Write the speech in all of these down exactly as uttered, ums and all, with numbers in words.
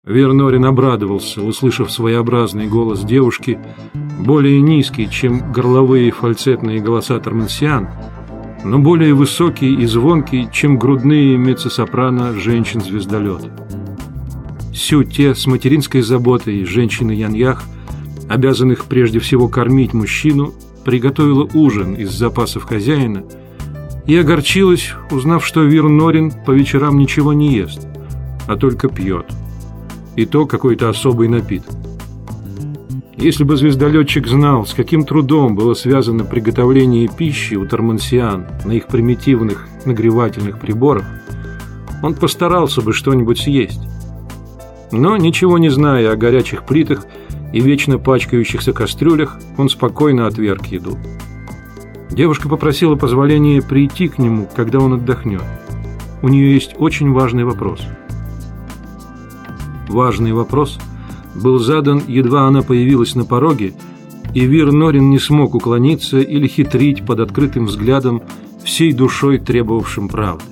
Вир-Норин обрадовался, услышав своеобразный голос девушки, более низкий, чем горловые фальцетные голоса тормансиан, но более высокий и звонкий, чем грудные меццо-сопрано женщин-звездолета. Сю-Те с материнской заботой женщины Яньях, обязанных прежде всего кормить мужчину, приготовила ужин из запасов хозяина и огорчилась, узнав, что Вир-Норин по вечерам ничего не ест, а только пьет. И то какой-то особый напиток. Если бы звездолетчик знал, с каким трудом было связано приготовление пищи у тормансиан на их примитивных нагревательных приборах, он постарался бы что-нибудь съесть. Но, ничего не зная о горячих плитах и вечно пачкающихся кастрюлях, он спокойно отверг еду. Девушка попросила позволения прийти к нему, когда он отдохнет. У нее есть очень важный вопрос. Важный вопрос был задан, едва она появилась на пороге, и Вир-Норин не смог уклониться или хитрить под открытым взглядом, всей душой требовавшим правды.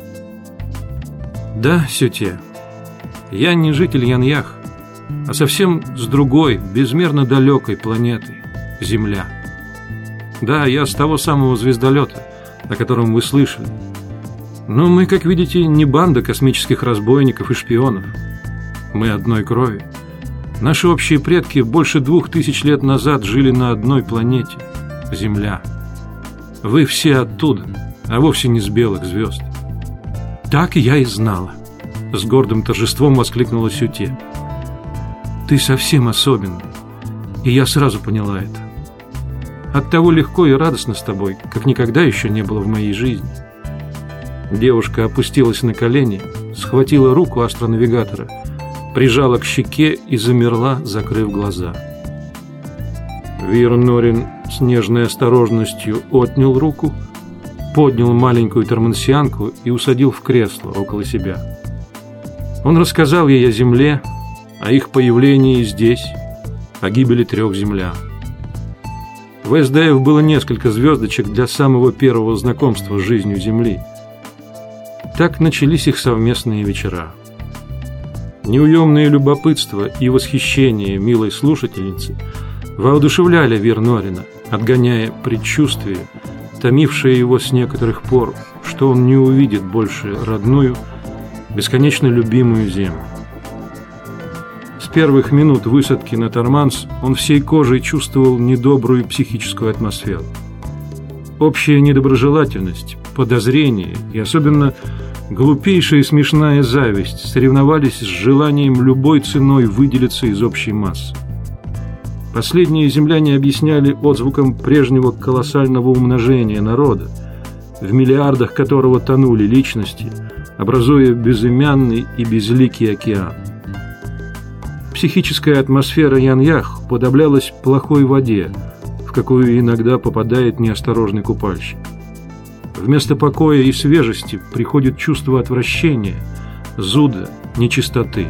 «Да, Сю-Те, я не житель Яньях, а совсем с другой, безмерно далекой планеты – Земля. Да, я с того самого звездолета, о котором вы слышали. Но мы, как видите, не банда космических разбойников и шпионов. Мы одной крови. Наши общие предки больше двух тысяч лет назад жили на одной планете – Земля. Вы все оттуда, а вовсе не с белых звезд». «Так я и знала», – с гордым торжеством воскликнула Сю-Те. «Ты совсем особенный, и я сразу поняла это. Оттого легко и радостно с тобой, как никогда еще не было в моей жизни». Девушка опустилась на колени, схватила руку астронавигатора, прижала к щеке и замерла, закрыв глаза. Вир-Норин с нежной осторожностью отнял руку, поднял маленькую тормансианку и усадил в кресло около себя. Он рассказал ей о Земле, о их появлении здесь, о гибели трех землян. В эс дэ эф было несколько звездочек для самого первого знакомства с жизнью Земли. Так начались их совместные вечера. Неуемное любопытство и восхищение милой слушательницы воодушевляли Вир-Норина, отгоняя предчувствие, томившее его с некоторых пор, что он не увидит больше родную, бесконечно любимую Землю. С первых минут высадки на Торманс он всей кожей чувствовал недобрую психическую атмосферу. Общая недоброжелательность, подозрение и особенно глупейшая и смешная зависть соревновались с желанием любой ценой выделиться из общей массы. Последние земляне объясняли отзвуком прежнего колоссального умножения народа, в миллиардах которого тонули личности, образуя безымянный и безликий океан. Психическая атмосфера Яньях уподоблялась плохой воде, в какую иногда попадает неосторожный купальщик. Вместо покоя и свежести приходит чувство отвращения, зуда, нечистоты.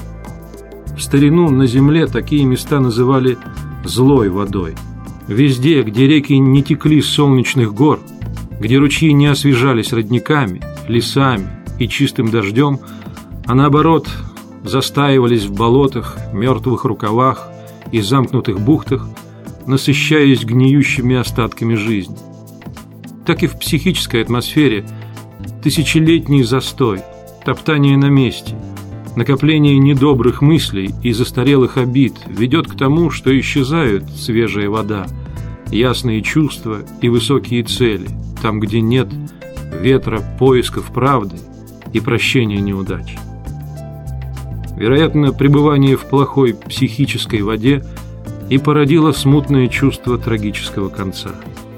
В старину на земле такие места называли «злой водой». Везде, где реки не текли с солнечных гор, где ручьи не освежались родниками, лесами и чистым дождем, а наоборот застаивались в болотах, мертвых рукавах и замкнутых бухтах, насыщаясь гниющими остатками жизни. Так и в психической атмосфере тысячелетний застой, топтание на месте, накопление недобрых мыслей и застарелых обид ведет к тому, что исчезают свежая вода, ясные чувства и высокие цели, там, где нет ветра поисков правды и прощения неудач. Вероятно, пребывание в плохой психической воде и породило смутное чувство трагического конца.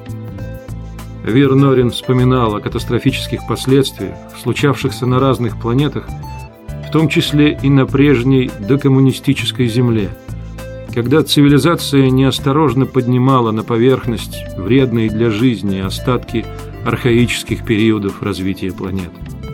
Вир-Норин вспоминал о катастрофических последствиях, случавшихся на разных планетах, в том числе и на прежней докоммунистической Земле, когда цивилизация неосторожно поднимала на поверхность вредные для жизни остатки архаических периодов развития планеты.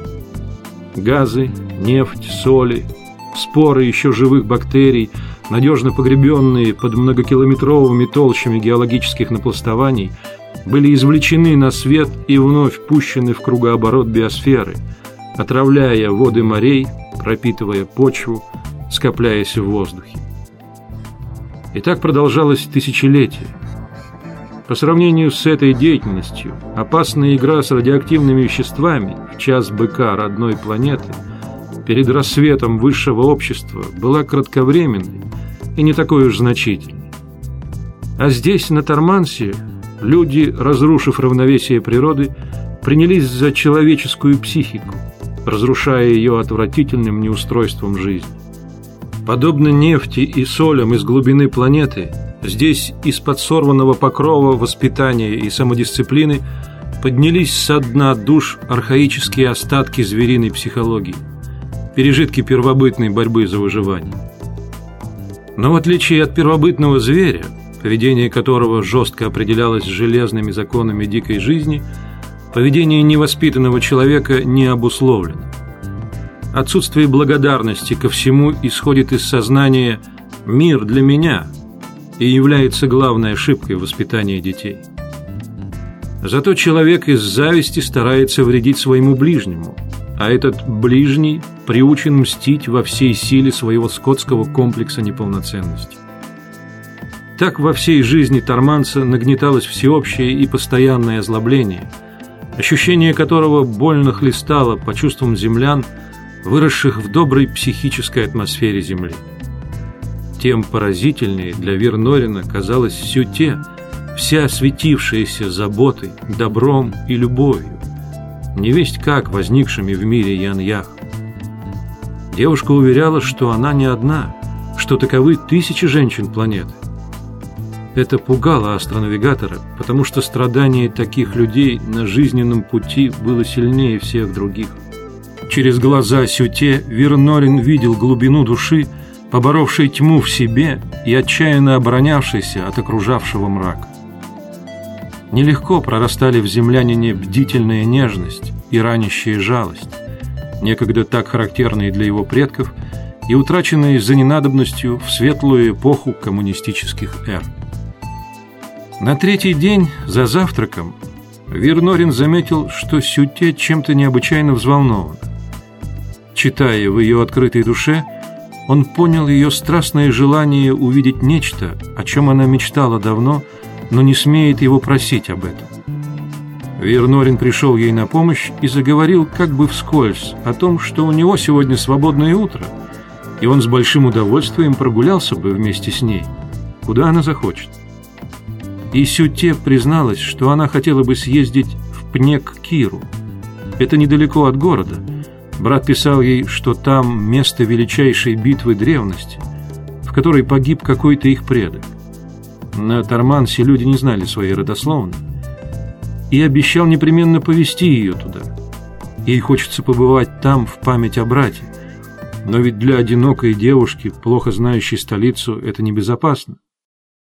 Газы, нефть, соли, споры еще живых бактерий, надежно погребенные под многокилометровыми толщами геологических напластований, были извлечены на свет и вновь пущены в кругооборот биосферы, отравляя воды морей, пропитывая почву, скопляясь в воздухе. И так продолжалось тысячелетия. По сравнению с этой деятельностью, опасная игра с радиоактивными веществами в час быка родной планеты перед рассветом высшего общества была кратковременной и не такой уж значительной. А здесь, на Тормансе, люди, разрушив равновесие природы, принялись за человеческую психику, разрушая ее отвратительным неустройством жизни. Подобно нефти и солям из глубины планеты, здесь из-под сорванного покрова воспитания и самодисциплины поднялись со дна душ архаические остатки звериной психологии, пережитки первобытной борьбы за выживание. Но в отличие от первобытного зверя, поведение которого жестко определялось железными законами дикой жизни, поведение невоспитанного человека не обусловлено. Отсутствие благодарности ко всему исходит из сознания «мир для меня» и является главной ошибкой в воспитании детей. Зато человек из зависти старается вредить своему ближнему, а этот ближний приучен мстить во всей силе своего скотского комплекса неполноценности. Так во всей жизни Торманца нагнеталось всеобщее и постоянное озлобление, ощущение которого больно хлестало по чувствам землян, выросших в доброй психической атмосфере Земли. Тем поразительнее для Вирнорина казалась Сюте, вся осветившаяся заботой, добром и любовью, невесть как возникшими в мире Ян-Ях. Девушка уверяла, что она не одна, что таковы тысячи женщин планеты. Это пугало астронавигатора, потому что страдание таких людей на жизненном пути было сильнее всех других. Через глаза Сюте Вирнорин видел глубину души, поборовшей тьму в себе и отчаянно оборонявшейся от окружавшего мрака. Нелегко прорастали в землянине бдительная нежность и ранящая жалость, некогда так характерные для его предков и утраченные за ненадобностью в светлую эпоху коммунистических эр. На третий день за завтраком Вирнорин заметил, что Сюте чем-то необычайно взволнована. Читая в ее открытой душе, он понял ее страстное желание увидеть нечто, о чем она мечтала давно, но не смеет его просить об этом. Вирнорин пришел ей на помощь и заговорил как бы вскользь о том, что у него сегодня свободное утро, и он с большим удовольствием прогулялся бы вместе с ней, куда она захочет. И Сюте призналась, что она хотела бы съездить в Пнек-Киру. Это недалеко от города. Брат писал ей, что там место величайшей битвы древности, в которой погиб какой-то их предок. На Тормансе люди не знали своей родословной, и обещал непременно повезти ее туда. Ей хочется побывать там в память о брате, но ведь для одинокой девушки, плохо знающей столицу, это небезопасно.